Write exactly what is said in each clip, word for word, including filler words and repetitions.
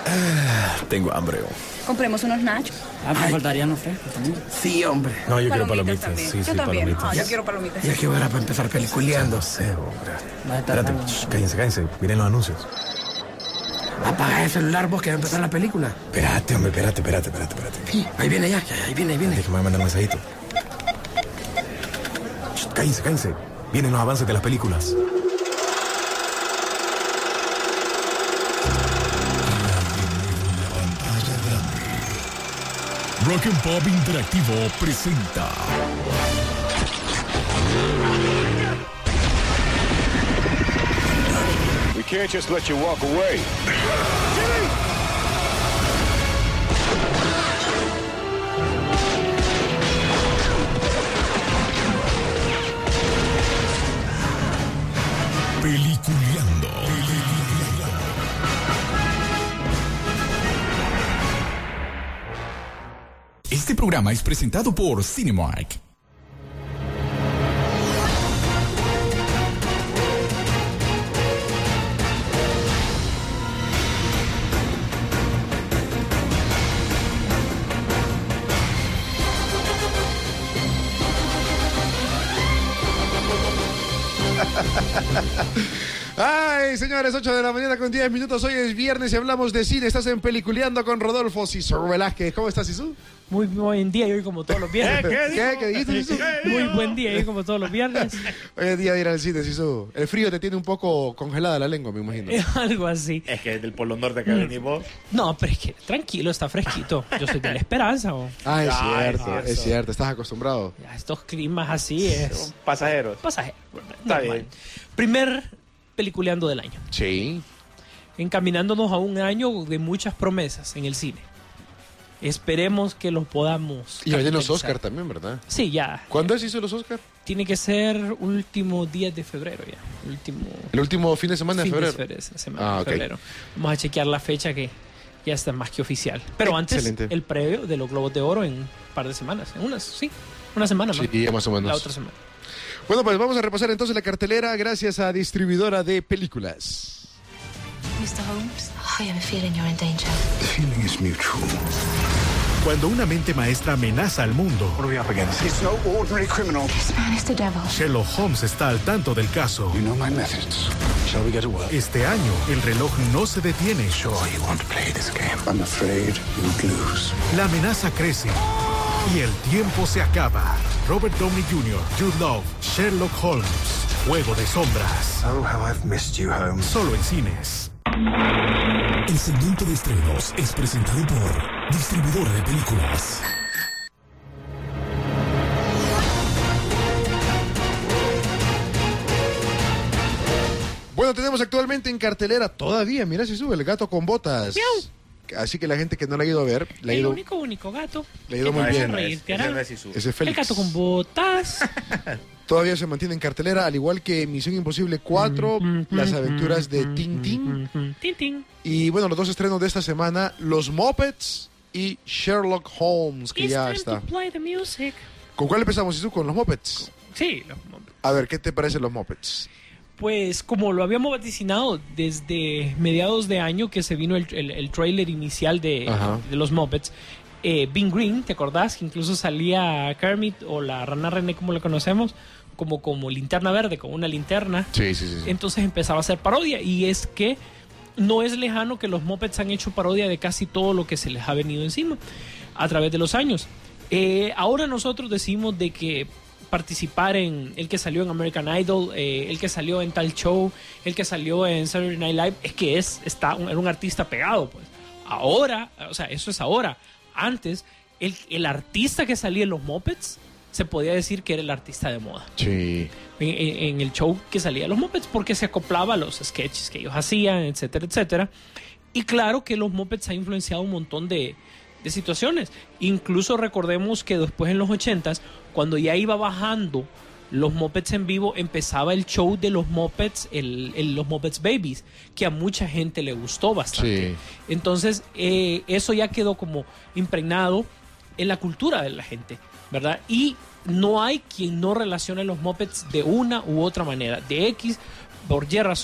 Ah, tengo hambre. Oh. Compremos unos nachos. Ah, me faltarían los frescos también. Sí, hombre. No, yo quiero Palomitas palomitas. también. Sí, Yo sí, también. palomitas. Ah, yo quiero palomitas. Ya que hora para empezar peliculeando. No sé, hombre. Va a estar Espérate, tarde. shh, cállense, cállense. Miren los anuncios. Apaga el celular vos que va a empezar la película. Espérate, hombre, espérate, espérate, espérate, espérate. Sí, ahí viene ya, ya, ahí viene, ahí viene. Déjame mandar un mensajito. Shh, cállense, cállense. Vienen los avances de las películas. Rock and Pop Interactivo presenta We can't just let you walk away. Peliculeando. Este programa es presentado por Cinemark. Ay, señores, ocho de la mañana con diez minutos. Hoy es viernes y hablamos de cine. Estás en Peliculeando con Rodolfo Sisu Velázquez. ¿Cómo estás, Sisu? Muy buen día y hoy como todos los viernes. ¿Qué? ¿Qué dijiste, Sisu? Muy buen día y hoy como todos los viernes. Hoy es día de ir al cine, Sisu. El frío te tiene un poco congelada la lengua, me imagino. Algo así. Es que del Polo Norte que venís vos. No, pero es que tranquilo, está fresquito. Yo soy de la esperanza. ¿O? Ah, es Ah, cierto, es cierto. es cierto. Estás acostumbrado. Ya, estos climas así es. Son pasajeros. Pasaje. Está Normal. bien. Primer peliculeando del año. Sí. Encaminándonos a un año de muchas promesas en el cine. Esperemos que los podamos. Y vienen los capitalizar. Oscar también, ¿verdad? Sí, ya. ¿Cuándo es hizo los Oscar? Tiene que ser último día de febrero ya. Último. El último fin de semana de fin febrero. de febrero, esa semana Ah, de ok. febrero. Vamos a chequear la fecha que ya está más que oficial. Pero antes, Excelente. el previo de los Globos de Oro en un par de semanas. En unas, sí, una semana más. Sí, más o menos. La otra semana. Bueno, pues vamos a repasar entonces la cartelera gracias a Distribuidora de Películas. mister Holmes, I have a feeling you're in danger. The feeling is mutual. Cuando una mente maestra amenaza al mundo, What are we up against? He's no ordinary criminal. This man is the devil. Sherlock Holmes está al tanto del caso. You know my methods. Shall we get to work? Este año, el reloj no se detiene. Sure you want to play this game. I'm afraid you'd lose. La amenaza crece y el tiempo se acaba. Robert Downey junior, Jude Law, Sherlock Holmes, Juego de Sombras. Oh, how I've missed you, Holmes. Solo en cines. El segmento de estrenos es presentado por Distribuidora de Películas. Bueno, tenemos actualmente en cartelera todavía, mira si sube El Gato con Botas. Así que la gente que no la ha ido a ver, le ha El ido, único, único gato. le ha ido que muy te hace bien. reír, ¿te hará? Ese no es Isu. Ese es El Félix. gato con botas. Todavía se mantiene en cartelera, al igual que Misión Imposible cuatro, Las aventuras de Tintín. Tintín. Y bueno, los dos estrenos de esta semana, Los Muppets y Sherlock Holmes, que It's ya time está. to play the music. ¿Con cuál empezamos, Isu? Con los Muppets. Sí, los A ver, ¿qué te parecen los Muppets? Pues como lo habíamos vaticinado desde mediados de año que se vino el, el, el trailer inicial de, Ajá. de los Muppets, eh, Bing Green, ¿te acordás? Que incluso salía Kermit o la rana René como la conocemos, como, como linterna verde, con una linterna. Sí, sí, sí. sí. Entonces empezaba a hacer parodia y es que no es lejano que los Muppets han hecho parodia de casi todo lo que se les ha venido encima a través de los años. Eh, ahora nosotros decimos de que participar en el que salió en American Idol, eh, el que salió en tal show, el que salió en Saturday Night Live, es que es está un, era un artista pegado, pues. Ahora, o sea, eso es ahora. Antes, el, el artista que salía en los Muppets se podía decir que era el artista de moda. Sí. En, en- en el show que salía de los Muppets, porque se acoplaba a los sketches que ellos hacían, etcétera, etcétera. Y claro que los Muppets han influenciado un montón de, de situaciones. Incluso recordemos que después en los ochentas, cuando ya iba bajando los Muppets en vivo, empezaba el show de los Muppets, el, el- los Muppets Babies, que a mucha gente le gustó bastante. Sí. Entonces, eh, eso ya quedó como impregnado en la cultura de la gente, ¿verdad? Y no hay quien no relacione los Muppets de una u otra manera. De X, por Y razón,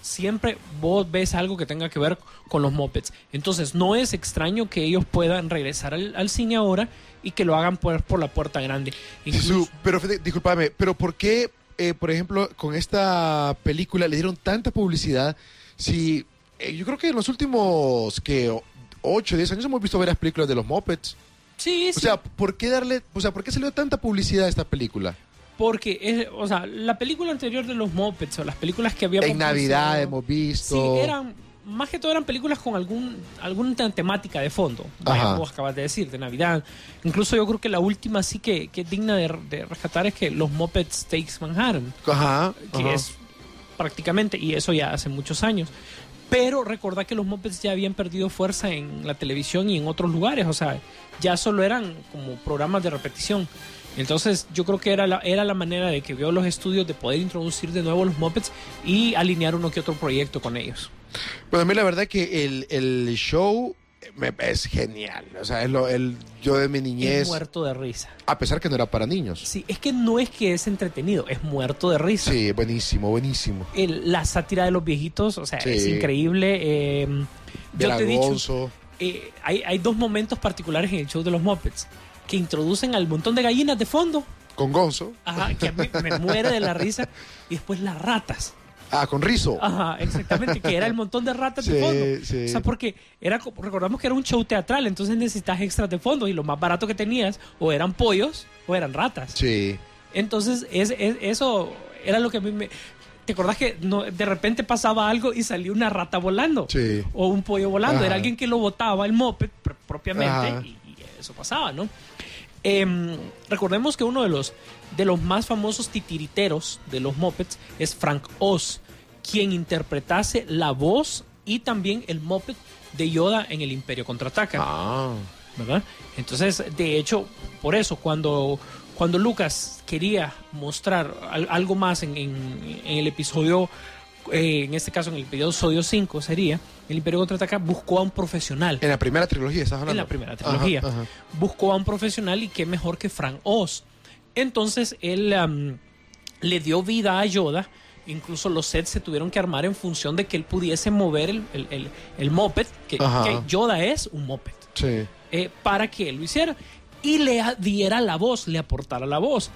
siempre vos ves algo que tenga que ver con los Muppets. Entonces no es extraño que ellos puedan regresar al, al cine ahora y que lo hagan por, por la puerta grande. Incluso, Su, pero fíjate, discúlpame, pero ¿por qué, eh, por ejemplo, con esta película le dieron tanta publicidad? Si eh, yo creo que en los últimos que ocho, diez años hemos visto varias películas de los Muppets. sí, O sí. sea, ¿por qué darle, o sea, por qué se le dio tanta publicidad a esta película? Porque, es, o sea, la película anterior de los Muppets o las películas que habíamos En Navidad visto, hemos visto. Sí, eran, más que todo eran películas con algún alguna temática de fondo. Vaya, Ajá. vos acabas de decir, de Navidad. Incluso yo creo que la última sí que, que es digna de, de rescatar es que los Muppets Takes Manhattan, Ajá. que ajá. es prácticamente, y eso ya hace muchos años. Pero recordad que los Muppets ya habían perdido fuerza en la televisión y en otros lugares, o sea, ya solo eran como programas de repetición. Entonces yo creo que era la, era la manera de que vio los estudios de poder introducir de nuevo los Muppets y alinear uno que otro proyecto con ellos. Bueno, a mí la verdad que el, el show me, es genial. O sea, es lo, el, yo de mi Es niñez, muerto de risa. a pesar que no era para niños. Sí, es que no es que es entretenido, es muerto de risa. Sí, buenísimo, buenísimo. El- la sátira de los viejitos, o sea, Sí. es increíble. Eh, yo te he dicho, Gonzo. eh, hay, hay dos momentos particulares en el show de los Muppets que introducen al montón de gallinas de fondo, Con Gonzo. ajá, que a mí me muere de la risa, y después las ratas. Ah, con Rizzo. Ajá, exactamente, que era el montón de ratas de Sí, fondo. sí. O sea, porque era, co- recordamos que era un show teatral, entonces necesitas extras de fondo y lo más barato que tenías o eran pollos o eran ratas. Sí. Entonces, es, es- eso era lo que a mí me... ¿Te acordás que no, de repente pasaba algo y salió una rata volando? Sí. O un pollo volando. Ajá. Era alguien que lo botaba el moped pr- propiamente Ajá. y, y eso pasaba, ¿no? Em, recordemos que uno de los, de los más famosos titiriteros de los Muppets es Frank Oz, quien interpretase la voz y también el Muppet de Yoda en El Imperio Contraataca. Ah. ¿Verdad? Entonces, de hecho, por eso, cuando, cuando Lucas quería mostrar al- algo más en, en- en el episodio, eh, en este caso en el episodio cinco sería, El Imperio Contraataca buscó a un profesional. En la primera trilogía, ¿estás hablando? En la primera trilogía. Ajá, ajá. Buscó a un profesional y qué mejor que Frank Oz. Entonces, él am, le dio vida a Yoda. Incluso los sets se tuvieron que armar en función de que él pudiese mover el, el, el, el moped, que, Ajá. que Yoda es un moped. Sí. Eh, para que él lo hiciera y le a- diera la voz, le aportara la voz.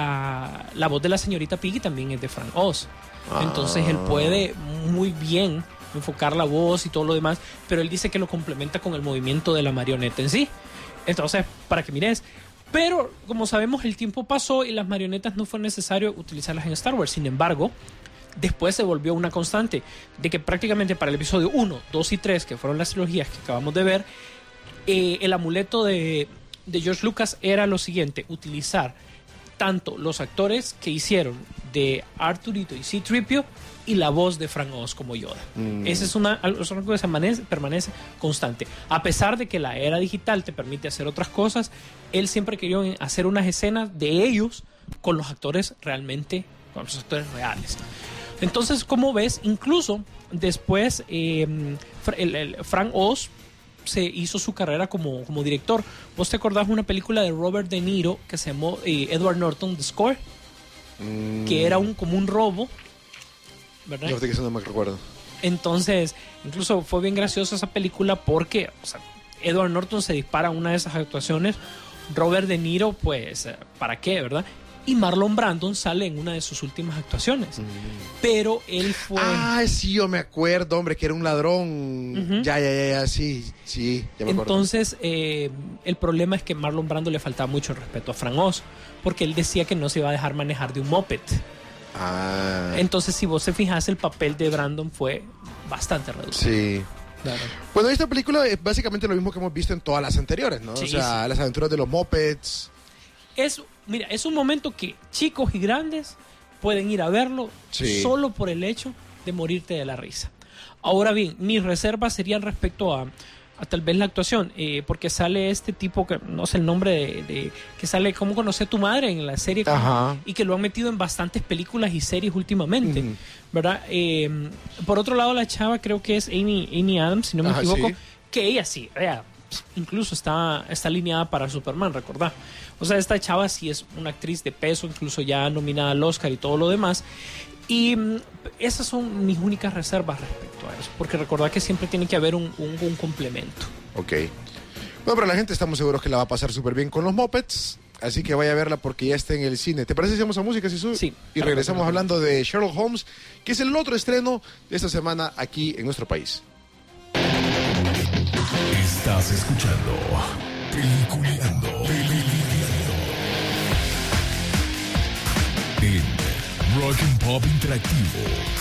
La, la voz de la señorita Piggy también es de Frank Oz. Entonces él puede muy bien enfocar la voz y todo lo demás, pero él dice que lo complementa con el movimiento de la marioneta en sí. Entonces, para que mires. Pero, como sabemos, el tiempo pasó y las marionetas no fue necesario utilizarlas en Star Wars. Sin embargo, después se volvió una constante de que prácticamente para el episodio uno, dos y tres, que fueron las trilogías que acabamos de ver, eh, el amuleto de, de George Lucas era lo siguiente: utilizar tanto los actores que hicieron de Arturito y C tres P O y la voz de Frank Oz como Yoda. Mm. Esa es una, es una cosa que permanece, permanece constante. A pesar de que la era digital te permite hacer otras cosas, él siempre quería hacer unas escenas de ellos con los actores realmente, con los actores reales. Entonces, como ves, incluso después eh, el, el Frank Oz se hizo su carrera como, como director. ¿Vos te acordás de una película de Robert De Niro que se llamó eh, Edward Norton The Score? Mm. Que era un, como un robo, ¿verdad? No, que eso no me recuerdo. Entonces, incluso fue bien graciosa esa película porque, o sea, Edward Norton se dispara en una de esas actuaciones. Robert De Niro, pues, eh, ¿para qué, verdad? Y Marlon Brandon sale en una de sus últimas actuaciones. Pero él fue... Ah, sí, yo me acuerdo, hombre, que era un ladrón. Ujú. Ya, ya, ya, ya, sí, sí, ya me acuerdo. Entonces, eh, el problema es que Marlon Brando le faltaba mucho el respeto a Frank Oz, porque él decía que no se iba a dejar manejar de un moped. Ah, Entonces, si vos te fijas, el papel de Brandon fue bastante reducido. sí. Claro. Bueno, esta película es básicamente lo mismo que hemos visto en todas las anteriores, ¿no? Sí, o sea, sí. las aventuras de los mopeds. Es, mira, es un momento que chicos y grandes pueden ir a verlo Sí. solo por el hecho de morirte de la risa. Ahora bien, mis reservas serían respecto a, a tal vez la actuación, eh, porque sale este tipo que no sé el nombre de, de- que sale ¿Cómo conocí a tu madre? En la serie Ajá. y que lo han metido en bastantes películas y series últimamente, Ujú. ¿verdad? Eh, por otro lado, la chava creo que es Amy, Amy Adams, si no me Ajá, equivoco, sí. que ella sí, ella incluso está, está alineada para Superman, recordá. O sea, esta chava sí es una actriz de peso, incluso ya nominada al Oscar y todo lo demás. Y mm, esas son mis únicas reservas respecto a eso, porque recordad que siempre tiene que haber un, un, un complemento. Ok. Bueno, pero la gente estamos seguros que la va a pasar súper bien con los Muppets, así que vaya a verla porque ya está en el cine. ¿Te parece si hacemos a música, Sisu? Sí. Y regresamos hablando de Sherlock Holmes, que es el otro estreno de esta semana aquí en nuestro país. Estás escuchando Peliculeando. Peliculeando. En Rock and Pop Interactivo.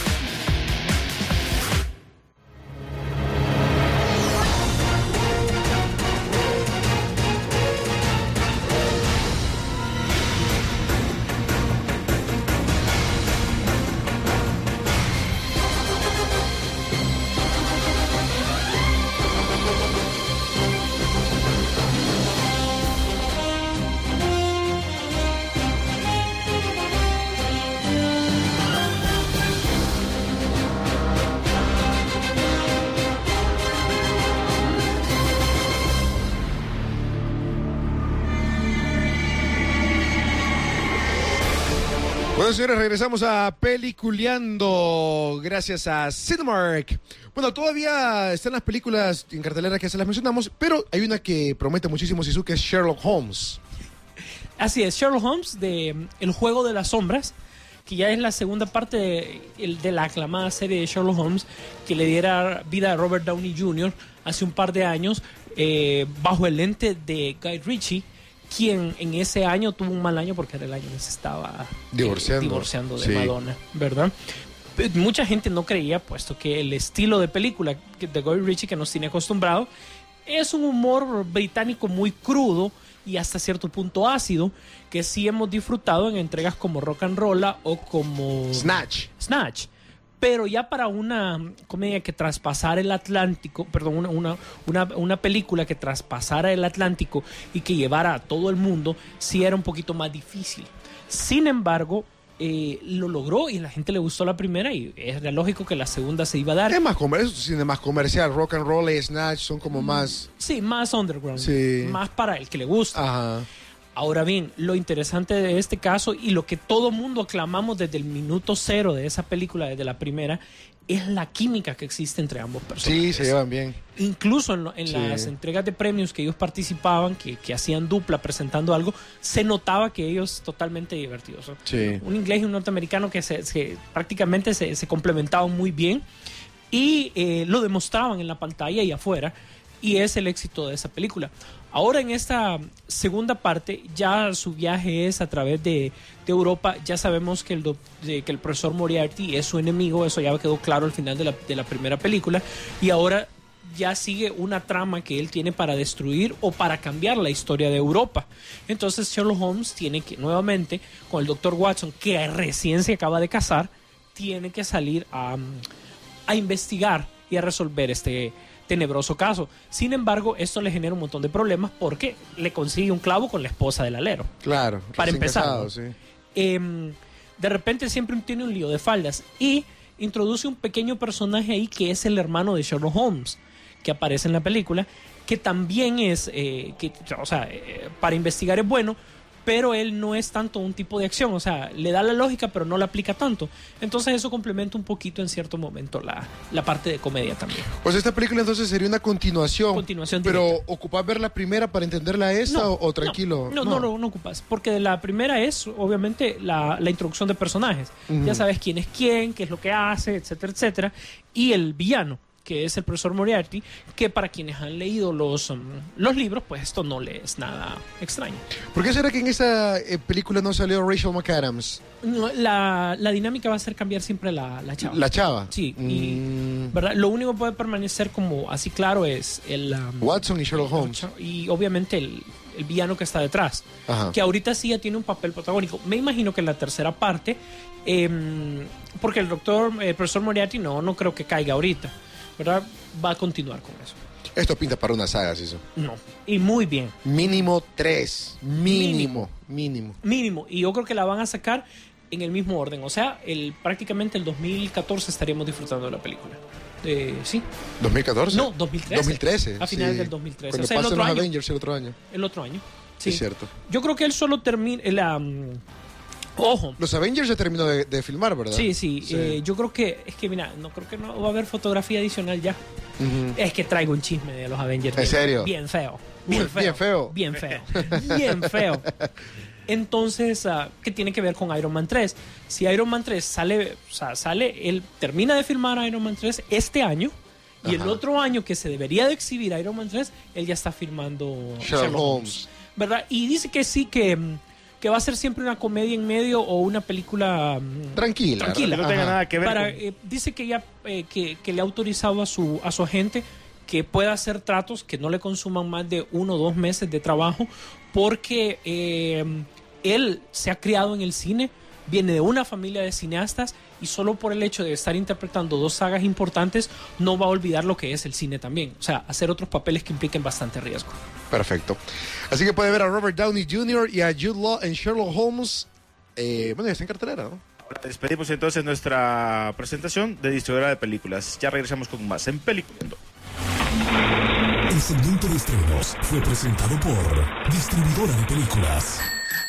Bueno, señores, regresamos a Peliculeando gracias a Cinemark. Bueno, todavía están las películas en cartelera que se las mencionamos, pero hay una que promete muchísimo, Sisu, que es Sherlock Holmes. Así es, Sherlock Holmes de El Juego de las Sombras, que ya es la segunda parte de, de la aclamada serie de Sherlock Holmes que le diera vida a Robert Downey junior hace un par de años, eh, bajo el lente de Guy Ritchie, quien en ese año tuvo un mal año porque era el año que se estaba divorciando, eh, divorciando de sí. Madonna, ¿verdad? Mucha gente no creía, puesto que el estilo de película de Guy Ritchie que nos tiene acostumbrado es un humor británico muy crudo y hasta cierto punto ácido, que sí hemos disfrutado en entregas como Rock and Roll o como Snatch. Snatch. Pero ya para una comedia que traspasara el Atlántico, perdón, una, una, una, una película que traspasara el Atlántico y que llevara a todo el mundo, sí era un poquito más difícil. Sin embargo, eh, lo logró y a la gente le gustó la primera y era lógico que la segunda se iba a dar. Es más comercial, es cine más comercial. Rock and Roll y Snatch son como más... Sí, más underground. Sí. Más para el que le gusta. Ajá. Ahora bien, lo interesante de este caso y lo que todo mundo aclamamos desde el minuto cero de esa película, desde la primera, es la química que existe entre ambos personajes. Sí, se llevan bien. Incluso en, lo, en Sí. las entregas de premios que ellos participaban, que, que hacían dupla presentando algo, se notaba que ellos totalmente divertidos. ¿No? Sí. Un inglés y un norteamericano que se, se, prácticamente se, se complementaban muy bien y eh, lo demostraban en la pantalla y afuera, y es el éxito de esa película. Ahora en esta segunda parte ya su viaje es a través de, de Europa. Ya sabemos que el, do, de, que el profesor Moriarty es su enemigo, eso ya quedó claro al final de la, de la primera película, y ahora ya sigue una trama que él tiene para destruir o para cambiar la historia de Europa. Entonces Sherlock Holmes tiene que nuevamente, con el doctor Watson, que recién se acaba de casar, tiene que salir a, a investigar y a resolver este tenebroso caso. Sin embargo, esto le genera un montón de problemas porque le consigue un clavo con la esposa del alero. Claro. Para empezar, casado, ¿no? sí. eh, de repente siempre tiene un lío de faldas y introduce un pequeño personaje ahí que es el hermano de Sherlock Holmes, que aparece en la película, que también es, eh, que, o sea, eh, para investigar es bueno, pero él no es tanto un tipo de acción, o sea, le da la lógica pero no la aplica tanto. Entonces eso complementa un poquito en cierto momento la, la parte de comedia también. Pues esta película entonces sería una continuación. Continuación Pero directa. ¿ocupas ver la primera para entenderla esta No, o, o tranquilo? No, no, no, no, no ocupas. Porque la primera es, obviamente, la, la introducción de personajes. Uh-huh. Ya sabes quién es quién, qué es lo que hace, etcétera, etcétera. Y el villano, que es el profesor Moriarty, que para quienes han leído los, um, los libros, pues esto no le es nada extraño. ¿Por qué será que en esta eh, película no salió Rachel McAdams? No, la, la dinámica va a ser cambiar siempre la, la chava. ¿La chava? Sí. Mm. Y, ¿verdad? Lo único que puede permanecer como así claro es el... Um, Watson y Sherlock Holmes. Y obviamente el, el villano que está detrás. Ajá. Que ahorita sí ya tiene un papel protagónico. Me imagino que en la tercera parte, eh, porque el doctor, el profesor Moriarty no, no creo que caiga ahorita, ¿verdad? Va a continuar con eso. Esto pinta para una saga, ¿sí? No. Y muy bien. Mínimo tres. Mínimo. Mínimo. Mínimo. Y yo creo que la van a sacar en el mismo orden. O sea, el, prácticamente el dos mil catorce estaríamos disfrutando de la película. Eh, ¿Sí? ¿dos mil catorce? No, dos mil trece. dos mil trece. A finales sí. del dos mil trece. Cuando o sea, el pasen otro los año. Avengers el otro año. El otro año. Sí. Es cierto. Yo creo que él solo termina... La, Ojo. Los Avengers ya terminó de, de filmar, ¿verdad? Sí, sí. sí. Eh, yo creo que, es que mira, no creo que no va a haber fotografía adicional ya. Uh-huh. Es que traigo un chisme de los Avengers. ¿En bien, serio? Bien feo. Bien feo. Bien feo. Bien feo. Bien feo. Entonces, uh, ¿qué tiene que ver con Iron Man tres? Si Iron Man tres sale, o sea, sale, él termina de filmar Iron Man tres este año. Y Ajá. el otro año que se debería de exhibir Iron Man tres, él ya está filmando Sherlock, Sherlock Holmes. ¿Verdad? Y dice que sí, que, que va a ser siempre una comedia en medio o una película tranquila. tranquila. Que no tenga Ajá. nada que ver Para, con... eh, dice que ya eh, que, que le ha autorizado a su, a su agente que pueda hacer tratos que no le consuman más de uno o dos meses de trabajo, porque eh, él se ha criado en el cine, viene de una familia de cineastas y solo por el hecho de estar interpretando dos sagas importantes no va a olvidar lo que es el cine también. O sea, hacer otros papeles que impliquen bastante riesgo. Perfecto. Así que puede ver a Robert Downey junior y a Jude Law en Sherlock Holmes. Eh, bueno, ya está en cartelera, ¿no? Ahora despedimos entonces nuestra presentación de distribuidora de películas. Ya regresamos con más en Peliculando. El segmento de estrenos fue presentado por Distribuidora de Películas.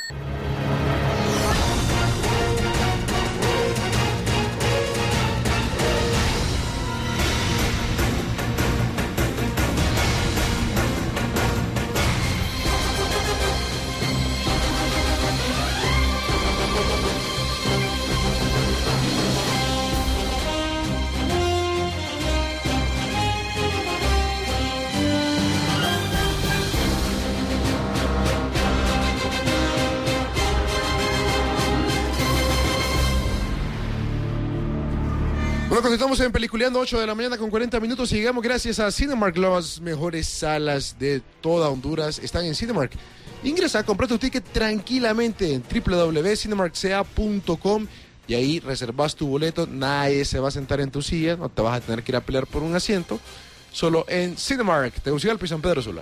Bueno, continuamos en Peliculeando, ocho de la mañana con cuarenta minutos y llegamos gracias a Cinemark. Las mejores salas de toda Honduras están en Cinemark. Ingresa, compra tu ticket tranquilamente en doble u doble u doble u punto cinemark c a punto com y ahí reservas tu boleto. Nadie se va a sentar en tu silla, no te vas a tener que ir a pelear por un asiento. Solo en Cinemark, Tegucigalpa y San Pedro Sula.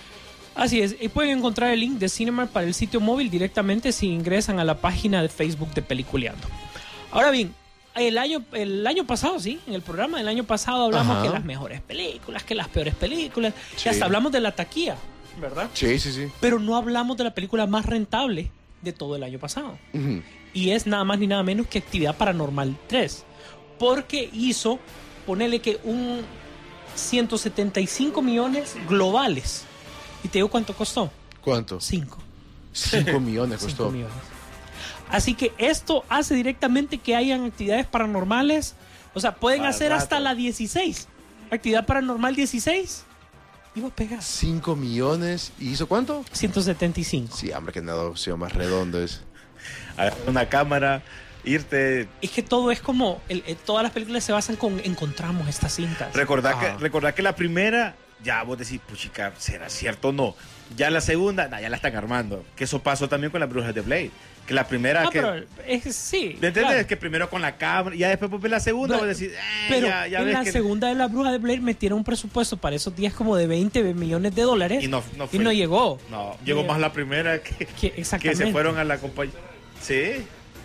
Así es, y pueden encontrar el link de Cinemark para el sitio móvil directamente si ingresan a la página de Facebook de Peliculeando. Ahora bien, El año, el año pasado, sí, en el programa del año pasado hablamos Ajá. que las mejores películas, que las peores películas, sí. y hasta hablamos de la taquilla, ¿verdad? Sí, sí, sí. Pero no hablamos de la película más rentable de todo el año pasado. Uh-huh. Y es nada más ni nada menos que Actividad Paranormal tres. Porque hizo, ponele que un ciento setenta y cinco millones globales. ¿Y te digo cuánto costó? ¿Cuánto? Cinco. Cinco millones costó. Cinco millones. Así que esto hace directamente que hayan actividades paranormales. O sea, pueden Para hacer rato. hasta la dieciséis. Actividad Paranormal dieciséis. Iba a pegar. cinco millones. ¿Y hizo cuánto? ciento setenta y cinco. Sí, hombre, que negocio más redondo es. Una cámara, irte... Es que todo es como... El, el, todas las películas se basan con encontramos estas cintas. Recordad, ah. que, recordad que la primera... Ya vos decís, puchica, ¿será cierto o no? Ya la segunda, nah, ya la están armando. Que eso pasó también con las Brujas de Blade. Que la primera ah, que... pero es, sí. ¿Me entiendes? Claro. Que primero con la cámara y ya después pues, la segunda pero, vos decís, eh, pero ya, ya en ves la que... segunda de la Bruja de Blade metieron un presupuesto para esos días como de veinte millones de dólares. Y no, no, fue, y no llegó. No, llegó más la primera que, que, exactamente. que se fueron a la compañía. Sí.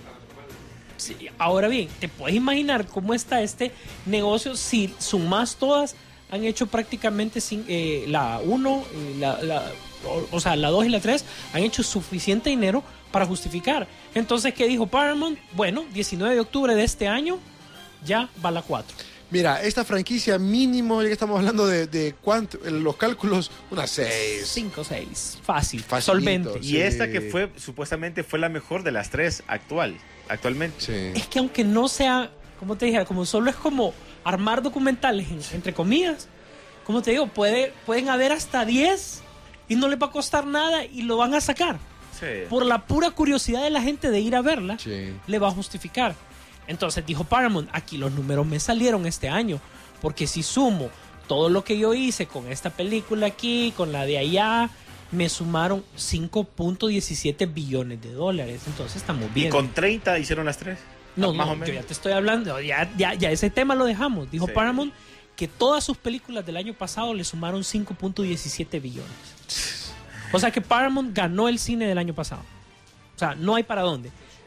Sí. Ahora bien, ¿te puedes imaginar cómo está este negocio si sumas todas? Han hecho prácticamente sin, eh, la uno, eh, la, la, o, o sea, la dos y la tres han hecho suficiente dinero para justificar. Entonces, ¿qué dijo Paramount? Bueno, diecinueve de octubre de este año ya va la cuatro. Mira, esta franquicia mínimo, ya que estamos hablando de, de cuánto, los cálculos, una seis. cinco, seis. Fácil, Facilito, solvente. Y sí. esta que fue, supuestamente fue la mejor de las tres actual, actualmente. Sí. Es que aunque no sea, como te dije, como solo es como armar documentales, en, entre comillas, como te digo, puede, pueden haber hasta diez y no les va a costar nada y lo van a sacar. Sí. Por la pura curiosidad de la gente de ir a verla, Sí. le va a justificar. Entonces dijo Paramount, aquí los números me salieron este año, porque si sumo todo lo que yo hice con esta película aquí, con la de allá, me sumaron cinco punto diecisiete billones de dólares. Entonces estamos bien. ¿Y con treinta hicieron las tres? No, más no, o menos. yo ya te estoy hablando, ya, ya, ya ese tema lo dejamos. Dijo Sí. Paramount que todas sus películas del año pasado le sumaron cinco punto diecisiete billones. O sea que Paramount ganó el cine del año pasado. O sea, no hay para dónde.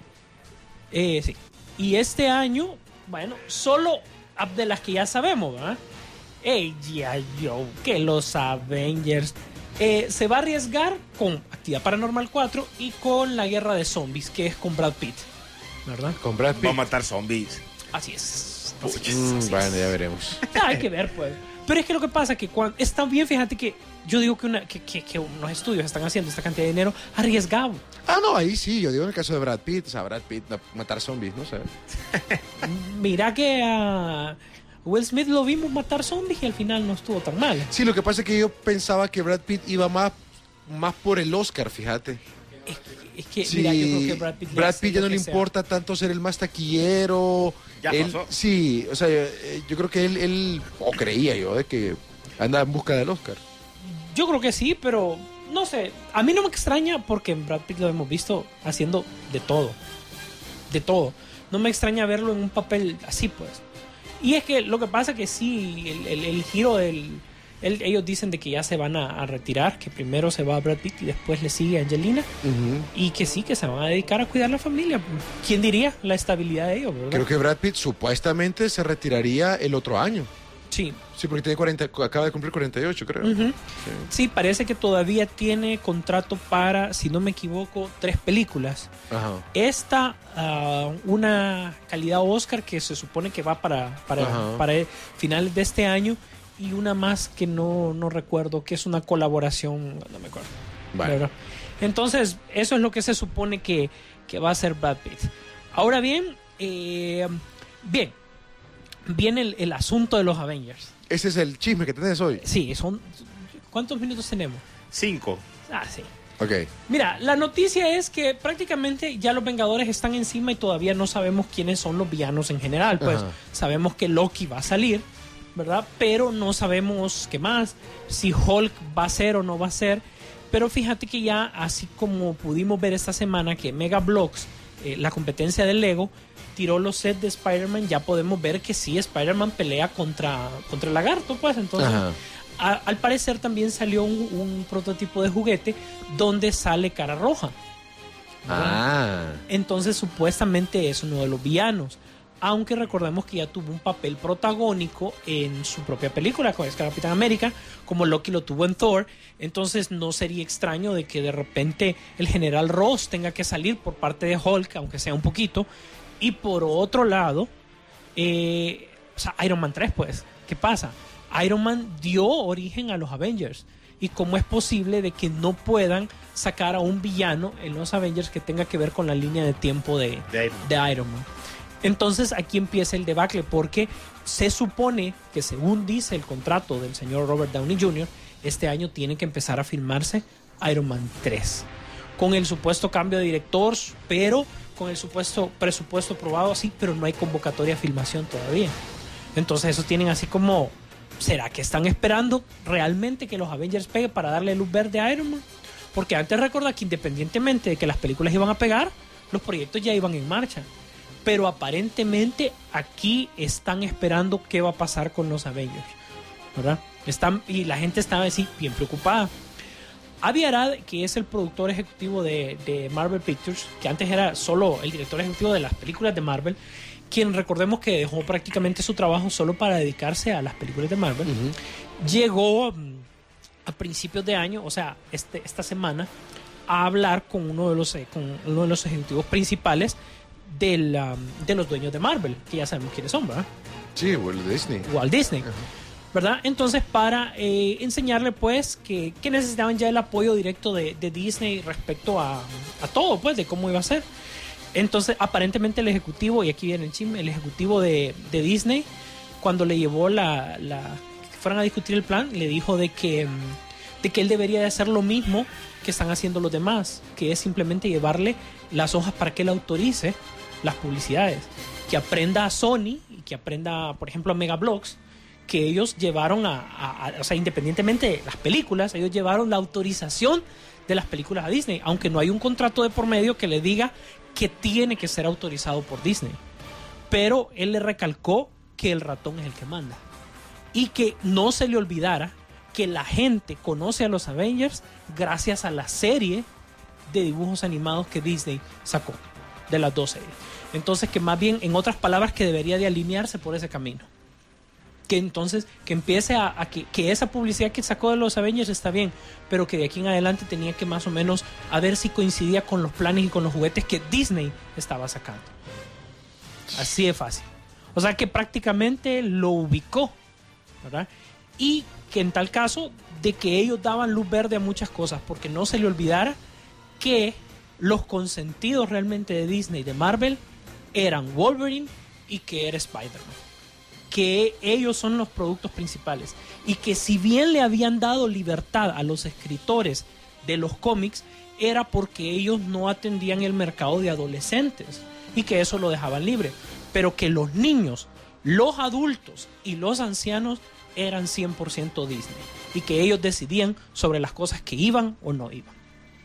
Eh, sí. Y este año, bueno, solo de las que ya sabemos, ¿verdad? Hey, G I. Joe, que los Avengers, Eh, se va a arriesgar con Actividad Paranormal cuatro y con La Guerra de Zombies, que es con Brad Pitt, ¿verdad? Con Brad Va a Pitt. matar zombies. Así es. Mm, bueno, ya veremos. Ah, hay que ver, pues. Pero es que lo que pasa es que cuando está bien, fíjate que yo digo que, una, que, que, que unos estudios están haciendo esta cantidad de dinero arriesgado. Ah, no, ahí sí, yo digo en el caso de Brad Pitt, o sea, Brad Pitt no, matar zombies, no sé. Mira que a Will Smith lo vimos matar zombies y al final no estuvo tan mal. Sí, lo que pasa es que yo pensaba que Brad Pitt iba más, más por el Oscar, fíjate. Es, es que, Sí, mira, yo creo que Brad Pitt, Brad hace Pitt ya lo no le que sea. importa tanto ser el más taquillero. Ya Él- pasó. Sí, o sea, eh, yo creo que él, él, o creía yo, de que anda en busca del Oscar. Yo creo que sí, pero no sé. A mí no me extraña porque en Brad Pitt lo hemos visto haciendo de todo. De todo. No me extraña verlo en un papel así, pues. Y es que lo que pasa que sí, el, el- el giro del... el- ellos dicen de que ya se van a, a retirar, que primero se va Brad Pitt y después le sigue Angelina. Y que sí, que se van a dedicar a cuidar la familia. ¿Quién diría la estabilidad de ellos, verdad? Creo que Brad Pitt supuestamente se retiraría el otro año. Sí. Sí, porque tiene cuarenta, acaba de cumplir cuarenta y ocho, creo. Ujú. Sí. Sí, parece que todavía tiene contrato para, si no me equivoco, tres películas. Ajá. Esta, ah, una calidad Oscar que se supone que va para, para, Ajá. para el- finales de este año, y una más que no, no recuerdo, que es una colaboración, no me acuerdo. Vale. ¿Verdad? Entonces, eso es lo que se supone que, que va a hacer Brad Pitt. Ahora bien, eh, bien, viene el, el asunto de los Avengers. Ese es el chisme que tenés hoy. Sí, son... ¿Cuántos minutos tenemos? Cinco. Ah, sí. Ok. Mira, la noticia es que prácticamente ya los Vengadores están encima y todavía no sabemos quiénes son los villanos en general. Pues Ajá. sabemos que Loki va a salir, ¿verdad? Pero no sabemos qué más, si Hulk va a ser o no va a ser. Pero fíjate que ya, así como pudimos ver esta semana que Mega Bloks, eh, la competencia de Lego, tiró los sets de Spider-Man, ya podemos ver que sí, Spider-Man pelea contra, contra el lagarto, pues entonces... Ajá. A- al parecer también salió un, un prototipo de juguete donde sale Cara Roja. Ah. Entonces supuestamente es uno de los villanos. Aunque recordemos que ya tuvo un papel protagónico en su propia película, con Capitán América, como Loki lo tuvo en Thor. Entonces no sería extraño de que de repente el general Ross tenga que salir por parte de Hulk, aunque sea un poquito. Y por otro lado, eh, o sea, Iron Man tres, pues, ¿qué pasa? Iron Man dio origen a los Avengers. ¿Y cómo es posible de que no puedan sacar a un villano en los Avengers que tenga que ver con la línea de tiempo de, De Iron Man. de Iron Man? Entonces aquí empieza el debacle porque se supone que, según dice el contrato del señor Robert Downey junior, este año tiene que empezar a filmarse Iron Man tres. Con el supuesto cambio de director, pero con el supuesto presupuesto aprobado así, pero no hay convocatoria a filmación todavía. Entonces eso tienen así como... ¿Será que están esperando realmente que los Avengers peguen para darle luz verde a Iron Man? Porque antes recuerda que independientemente de que las películas iban a pegar, los proyectos ya iban en marcha. Pero aparentemente aquí están esperando qué va a pasar con los Avengers, ¿verdad? Están, y la gente estaba así bien preocupada. Avi Arad, que es el productor ejecutivo de, de Marvel Pictures, que antes era solo el director ejecutivo de las películas de Marvel, quien recordemos que dejó prácticamente su trabajo solo para dedicarse a las películas de Marvel, uh-huh. llegó um, a principios de año, o sea, este, esta semana, a hablar con uno de los, eh, con uno de los ejecutivos principales del, um, de los dueños de Marvel, que ya sabemos quiénes son, ¿verdad? Sí, Walt Disney. Walt Disney. Uh-huh. ¿Verdad? Entonces, para eh, enseñarle, pues, que, que necesitaban ya el apoyo directo de, de Disney respecto a, a todo, pues, de cómo iba a ser. Entonces, aparentemente el ejecutivo, y aquí viene el chisme, el ejecutivo de, de Disney, cuando le llevó la, la que fueran a discutir el plan, le dijo de que, de que él debería de hacer lo mismo que están haciendo los demás, que es simplemente llevarle las hojas para que él autorice las publicidades. Que aprenda a Sony y que aprenda, por ejemplo, a Mega Bloks, que ellos llevaron a, a, a, o sea, independientemente de las películas, ellos llevaron la autorización de las películas a Disney, aunque no hay un contrato de por medio que le diga que tiene que ser autorizado por Disney. Pero él le recalcó que el ratón es el que manda. Y que no se le olvidara que la gente conoce a los Avengers gracias a la serie de dibujos animados que Disney sacó, de las dos series. Entonces que más bien, en otras palabras, que debería de alinearse por ese camino. Que entonces, que empiece a, a que, que esa publicidad que sacó de los Avengers está bien, pero que de aquí en adelante tenía que más o menos a ver si coincidía con los planes y con los juguetes que Disney estaba sacando. Así de fácil. O sea que prácticamente lo ubicó, ¿verdad? Y que en tal caso de que ellos daban luz verde a muchas cosas, porque no se le olvidara que los consentidos realmente de Disney, de Marvel, eran Wolverine y que era Spider-Man. Que ellos son los productos principales y que si bien le habían dado libertad a los escritores de los cómics, era porque ellos no atendían el mercado de adolescentes y que eso lo dejaban libre, pero que los niños, los adultos y los ancianos eran cien por ciento Disney y que ellos decidían sobre las cosas que iban o no iban.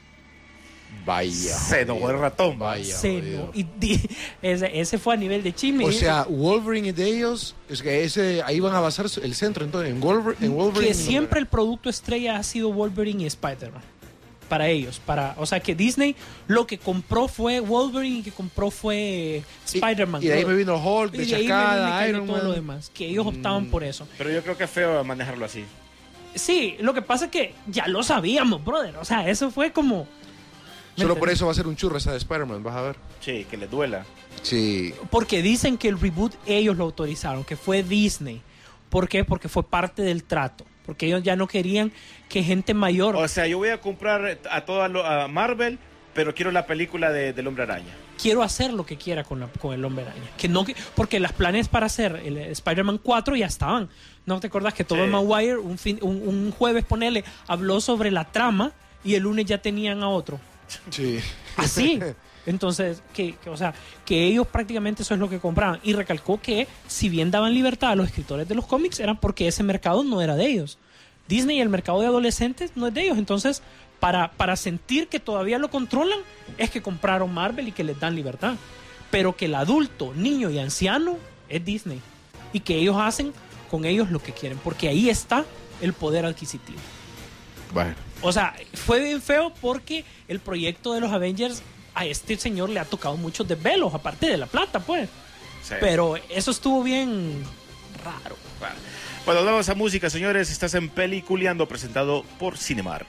Vaya. Se enojó el ratón. Vaya. Se no, y di, ese, ese fue a nivel de chisme. O sea, Wolverine y de ellos, es que ese, ahí van a basar el centro, entonces, en Wolverine. En Wolverine que siempre el producto estrella ha sido Wolverine y Spider-Man. Para ellos, para, o sea, que Disney lo que compró fue Wolverine y que compró fue Spider-Man. Y, y de ahí me vino Hulk, de Chacada, Iron Man. Todo lo demás, que ellos optaban Mm, por eso. Pero yo creo que es feo manejarlo así. Sí, lo que pasa es que ya lo sabíamos, brother. O sea, eso fue como... Solo por eso va a ser un churro esa de Spider-Man, vas a ver. Sí, que les duela. Sí. Porque dicen que el reboot ellos lo autorizaron, que fue Disney. ¿Por qué? Porque fue parte del trato. Porque ellos ya no querían que gente mayor... O sea, yo voy a comprar a toda lo- a Marvel, pero quiero la película de, del Hombre Araña. Quiero hacer lo que quiera con, la, con el Hombre Araña. Que no, que- porque los planes para hacer el Spider-Man cuatro ya estaban. ¿No te acuerdas que Tobey Sí. Maguire un, fin, un, un jueves, ponele, habló sobre la trama y el lunes ya tenían a otro? Sí. Así. Entonces, que, que, o sea, que ellos prácticamente eso es lo que compraban. Y recalcó que si bien daban libertad a los escritores de los cómics, eran porque ese mercado no era de ellos. Disney, el mercado de adolescentes, no es de ellos. Entonces, para, para sentir que todavía lo controlan, es que compraron Marvel y que les dan libertad. Pero que el adulto, niño y anciano es Disney. Y que ellos hacen con ellos lo que quieren. Porque ahí está el poder adquisitivo. Bueno. O sea, fue bien feo porque el proyecto de los Avengers a este señor le ha tocado muchos desvelos, aparte de la plata, pues. Sí. Pero eso estuvo bien raro. Bueno, bueno, vamos a música, señores. Estás en Peliculeando, presentado por Cinemark.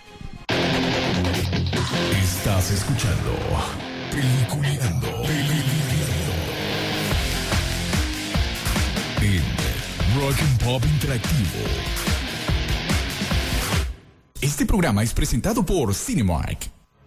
Estás escuchando Peliculeando. Peliculeando. En Rock and Pop Interactivo. Este programa es presentado por Cinemark.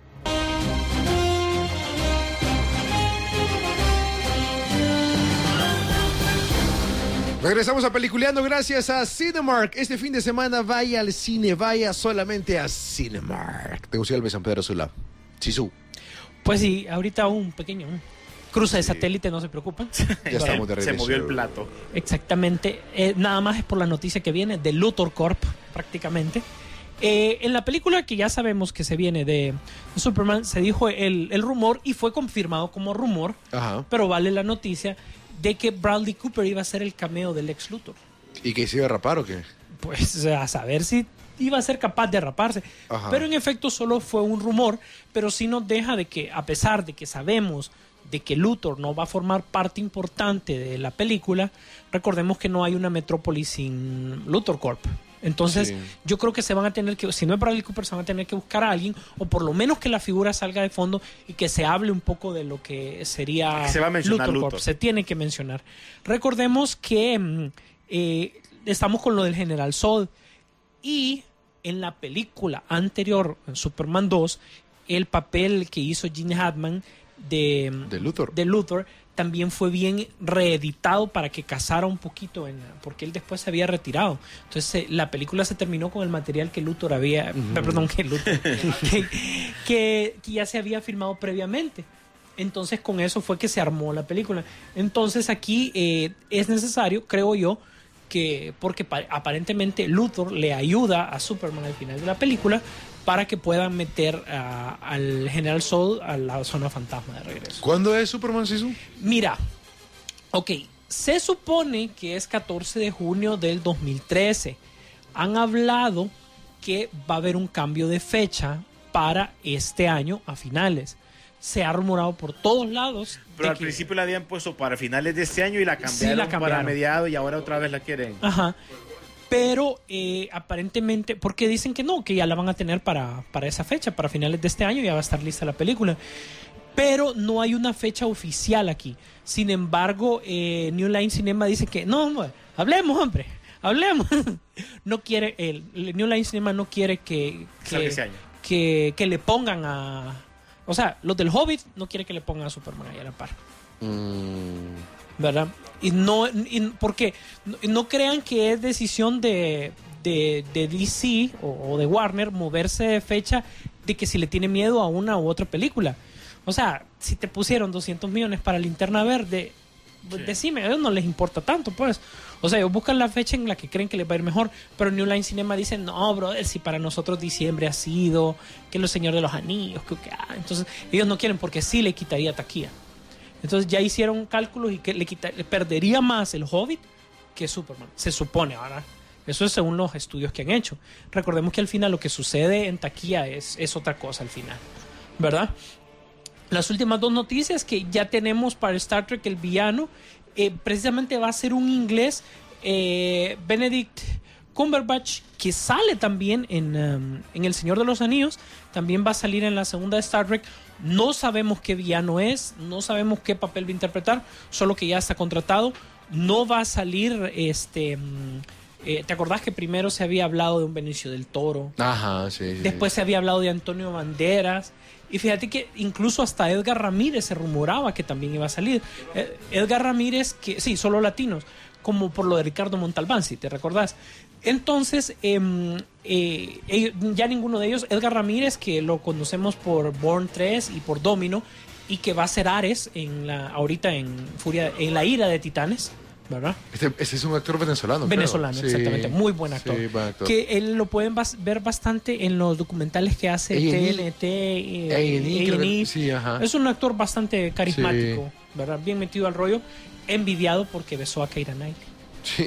Regresamos a Peliculeando gracias a Cinemark. Este fin de semana vaya al cine, vaya solamente a Cinemark. Tegucigalpa, San Pedro Sula. Sisu. Pues sí, ahorita un pequeño un cruce de satélite, no se preocupen. Ya estamos de Se regreso. movió el plato. Exactamente. Eh, nada más es por la noticia que viene de Luthor Corp, prácticamente. Eh, en la película que ya sabemos que se viene de Superman, se dijo el, el rumor y fue confirmado como rumor, Ajá. pero vale la noticia de que Bradley Cooper iba a ser el cameo del Lex Luthor. ¿Y que se iba a rapar o qué? Pues a saber si iba a ser capaz de raparse. Ajá. Pero en efecto solo fue un rumor, pero sí nos deja de que a pesar de que sabemos de que Luthor no va a formar parte importante de la película, recordemos que no hay una metrópolis sin Luthor Corp. Entonces, Sí. yo creo que se van a tener que, si no es Bradley Cooper, se van a tener que buscar a alguien, o por lo menos que la figura salga de fondo y que se hable un poco de lo que sería Que se va a mencionar Luthor Corp. Luthor. Se tiene que mencionar. Recordemos que mm, eh, estamos con lo del General Zod y en la película anterior, en Superman dos, el papel que hizo Gene Hackman de, De Luthor. de Luthor también fue bien reeditado para que casara un poquito en, porque él después se había retirado. Entonces eh, la película se terminó con el material que Luthor había, perdón, que Luthor, que, que, que ya se había filmado previamente. Entonces con eso fue que se armó la película. Entonces aquí eh, es necesario, creo yo, que porque pa- aparentemente Luthor le ayuda a Superman al final de la película para que puedan meter a- al General Zod a la zona fantasma de regreso. ¿Cuándo es Superman Sisu? Mira, ok, se supone que es catorce de junio del dos mil trece. Han hablado que va a haber un cambio de fecha para este año a finales. se ha rumorado por todos lados. Pero de al que- principio la habían puesto para finales de este año y la cambiaron, Sí, la cambiaron. para mediados y ahora otra vez la quieren. Ajá. Pero eh, aparentemente, porque dicen que no, que ya la van a tener para, para esa fecha, para finales de este año ya va a estar lista la película. Pero no hay una fecha oficial aquí. Sin embargo, eh, New Line Cinema dice que no, no, hablemos, hombre, hablemos. No quiere, el, el New Line Cinema no quiere que, Salga que, ese año. que, que le pongan a... O sea, los del Hobbit no quieren que le pongan a Superman ahí a la par. Mm, ¿Verdad? Y no, y, porque no, no crean que es decisión de, de, de D C o, o de Warner moverse de fecha de que si le tiene miedo a una u otra película. O sea, si te pusieron doscientos millones para Linterna Verde, pues, Sí. decime, a ellos no les importa tanto, pues. O sea, ellos buscan la fecha en la que creen que les va a ir mejor, pero New Line Cinema dice, no, brother, si para nosotros diciembre ha sido, que Los Señores de los Anillos, que, que ah. Entonces, ellos no quieren porque sí le quitaría taquilla. Entonces ya hicieron cálculos y que le, quita, le perdería más el Hobbit que Superman. Se supone, ahora. Eso es según los estudios que han hecho. Recordemos que al final lo que sucede en taquilla es, es otra cosa al final. ¿Verdad? Las últimas dos noticias que ya tenemos para Star Trek, el villano, eh, precisamente va a ser un inglés, eh, Benedict Cumberbatch, que sale también en, um, en El Señor de los Anillos, también va a salir en la segunda de Star Trek. No sabemos qué villano es, no sabemos qué papel va a interpretar, solo que ya está contratado. No va a salir, este, mm, eh, ¿te acordás que primero se había hablado de un Benicio del Toro? ajá, sí, sí. Después se había hablado de Antonio Banderas. Y fíjate que incluso hasta Edgar Ramírez se rumoraba que también iba a salir. Eh, Edgar Ramírez, que sí, solo latinos, como por lo de Ricardo Montalbán, si te recordás. Entonces, eh, eh, ellos- ya ninguno de ellos, Edgar Ramírez, que lo conocemos por Bourne tres y por Domino, y que va a ser Ares en la, ahorita en Furia, en la ira de Titanes, ¿verdad? Este, este es un actor venezolano. creo. Venezolano, Sí, exactamente, muy buen actor. sí, buen actor. Que él lo pueden bas- ver bastante en los documentales que hace A and E. T N T, eh, A and E, creo A and E. que- sí, ajá. Es un actor bastante carismático, ¿verdad? Bien metido al rollo, envidiado porque besó a Keira Knightley. Sí.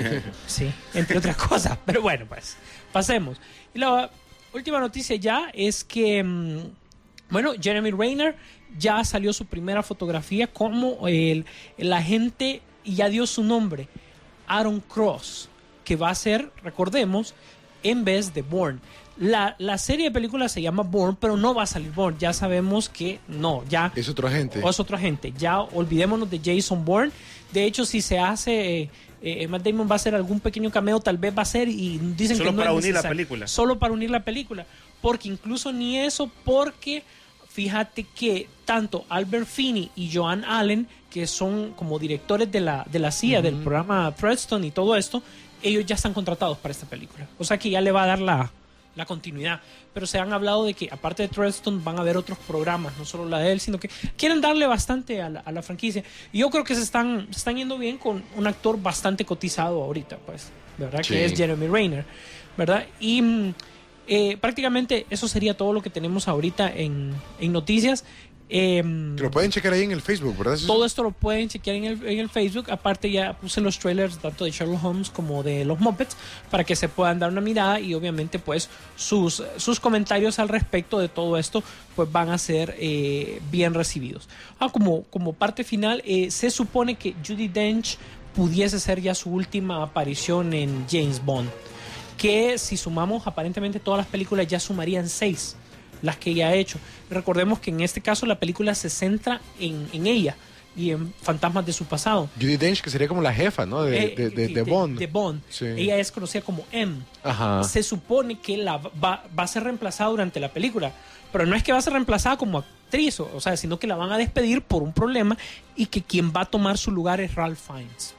Sí, entre otras cosas. Pero bueno, pues, pasemos. Y la última noticia ya es que, mm, bueno, Jeremy Renner ya salió su primera fotografía como el, el agente, y ya dio su nombre, Aaron Cross, que va a ser, recordemos, en vez de Bourne. La, la serie de películas se llama Bourne, pero no va a salir Bourne. Ya sabemos que no, ya Es otro agente. o es otro agente. Ya olvidémonos de Jason Bourne. De hecho, si se hace, eh, eh, Matt Damon va a hacer algún pequeño cameo, tal vez va a ser, y dicen Solo que no para es unir la necesario. película. Solo para unir la película. Porque incluso ni eso, porque fíjate que tanto Albert Finney y Joan Allen, que son como directores de la, de la C I A, del programa Preston y todo esto, ellos ya están contratados para esta película. O sea que ya le va a dar la, la continuidad. Pero se han hablado de que aparte de Preston van a haber otros programas, no solo la de él, sino que quieren darle bastante a la, a la franquicia. Y yo creo que se están, se están yendo bien con un actor bastante cotizado ahorita, pues, ¿verdad? Sí. Que es Jeremy Renner, ¿verdad? Y mm, eh, prácticamente eso sería todo lo que tenemos ahorita en, en noticias. Eh, Que lo pueden checar ahí en el Facebook, ¿verdad? Eso es- todo esto lo pueden chequear en el, en el Facebook. Aparte ya puse los trailers tanto de Sherlock Holmes como de los Muppets para que se puedan dar una mirada, y obviamente pues sus, sus comentarios al respecto de todo esto pues van a ser eh, bien recibidos. Ah, como, como parte final, eh, se supone que Judi Dench pudiese ser ya su última aparición en James Bond, que si sumamos aparentemente todas las películas ya sumarían seis las que ella ha hecho. Recordemos que en este caso la película se centra en, en ella y en fantasmas de su pasado. Judi Dench, que sería como la jefa, ¿no? De, Eh, de, de- de- de Bond. de Bond. Sí. Ella es conocida como M. Ajá. Se supone que la va, va a ser reemplazada durante la película, pero no es que va a ser reemplazada como actriz, o, o sea, sino que la van a despedir por un problema, y que quien va a tomar su lugar es Ralph Fiennes.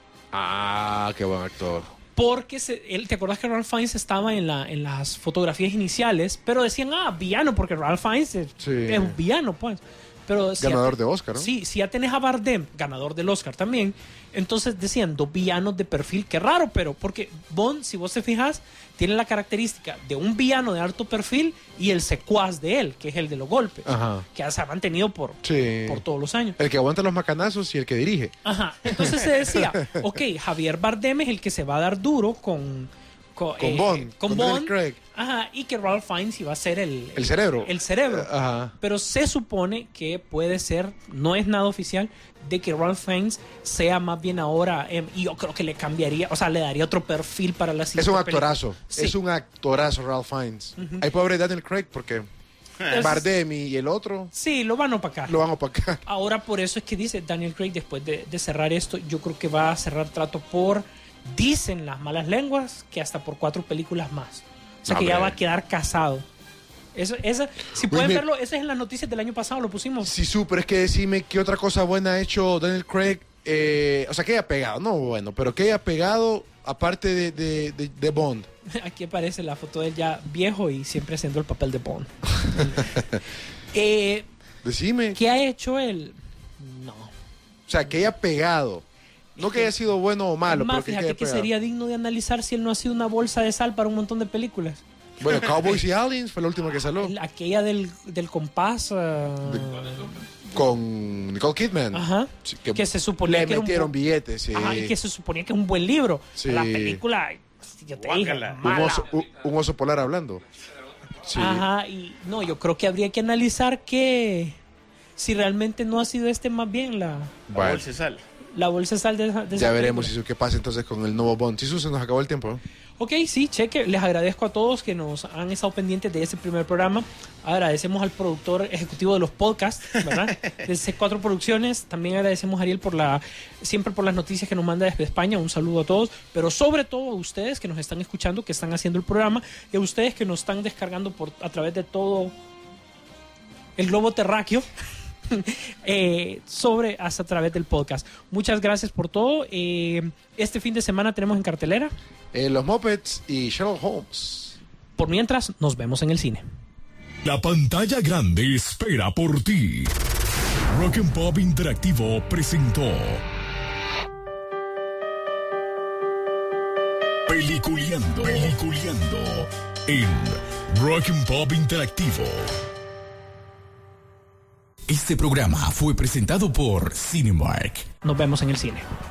Ah, qué buen actor. Porque se, él, ¿te acuerdas que Ralph Fiennes estaba en, la, en las fotografías iniciales? Pero decían, ah, villano, porque Ralph Fiennes es, Sí. es un villano, pues. Pero si Ganador ya- de Oscar, ¿no? Sí, si ya tenés a Bardem, ganador del Oscar también, entonces decían dos villanos de perfil, qué raro, pero porque Bond, si vos te fijas, tiene la característica de un villano de alto perfil y el secuaz de él, que es el de los golpes, Ajá. que se ha mantenido por, Sí. por todos los años. El que aguanta los macanazos y el que dirige. Ajá, entonces se decía, ok, Javier Bardem es el que se va a dar duro con, co- Con eh, Bond, con con Bond, Daniel Craig. ajá, y que Ralph Fiennes iba a ser el, El cerebro. El cerebro. Eh, ajá. Pero se supone que puede ser, no es nada oficial, de que Ralph Fiennes sea más bien ahora, eh, y yo creo que le cambiaría, o sea, le daría otro perfil para la siguiente Es un película. actorazo. Sí. Es un actorazo, Ralph Fiennes. Hay pobre Daniel Craig porque Entonces, Bardem y el otro sí, lo van a opacar. lo van a opacar. Ahora por eso es que dice Daniel Craig, después de, de cerrar esto, yo creo que va a cerrar trato por, dicen las malas lenguas, que hasta por cuatro películas más. O sea, No, que ya hombre. va a quedar casado. Eso, esa, si pueden me- verlo, esa es en las noticias del año pasado, lo pusimos. Sí, súper. Es que decime qué otra cosa buena ha hecho Daniel Craig. eh, o sea, que haya pegado. No, bueno, pero que haya pegado aparte de, de, de, de Bond. Aquí aparece la foto de él ya viejo y siempre haciendo el papel de Bond. eh, Decime. ¿Qué ha hecho él? No. O sea, que haya pegado. No que haya sido bueno o malo, Más, pero que, que fíjate haya que pegado. sería digno de analizar si él no ha sido una bolsa de sal para un montón de películas. Bueno, Cowboys y Aliens fue la última que salió. El- aquella del, del compás. ah, Con Nicole Kidman. Ajá. Sí, Que se suponía le que era un metieron bu- billetes. Sí. Ajá, y que se suponía que es un buen libro. Sí. La película, yo te dije, Guácala. un, mala. oso, un, un oso polar hablando. Sí. Ajá, y no, yo creo que habría que analizar que si realmente no ha sido este más bien la, La Bueno, bolsa de sal. la bolsa de sal de, esa- de esa ya veremos película. si qué pasa entonces con el nuevo Bond. Sí, se nos acabó el tiempo. ¿eh? Ok, sí, cheque. Les agradezco a todos que nos han estado pendientes de este primer programa. Agradecemos al productor ejecutivo de los podcasts, ¿verdad? De C cuatro Producciones. También agradecemos a Ariel por la, siempre por las noticias que nos manda desde España. Un saludo a todos. Pero sobre todo a ustedes que nos están escuchando, que están haciendo el programa. Y a ustedes que nos están descargando por, a través de todo el globo terráqueo. eh, sobre hasta a través del podcast. Muchas gracias por todo. Eh, este fin de semana tenemos en cartelera. Eh, los Muppets y Sherlock Holmes. Por mientras, nos vemos en el cine. La pantalla grande espera por ti. Rock and Pop Interactivo presentó Peliculeando, Peliculeando en Rock and Pop Interactivo. Este programa fue presentado por Cinemark. Nos vemos en el cine.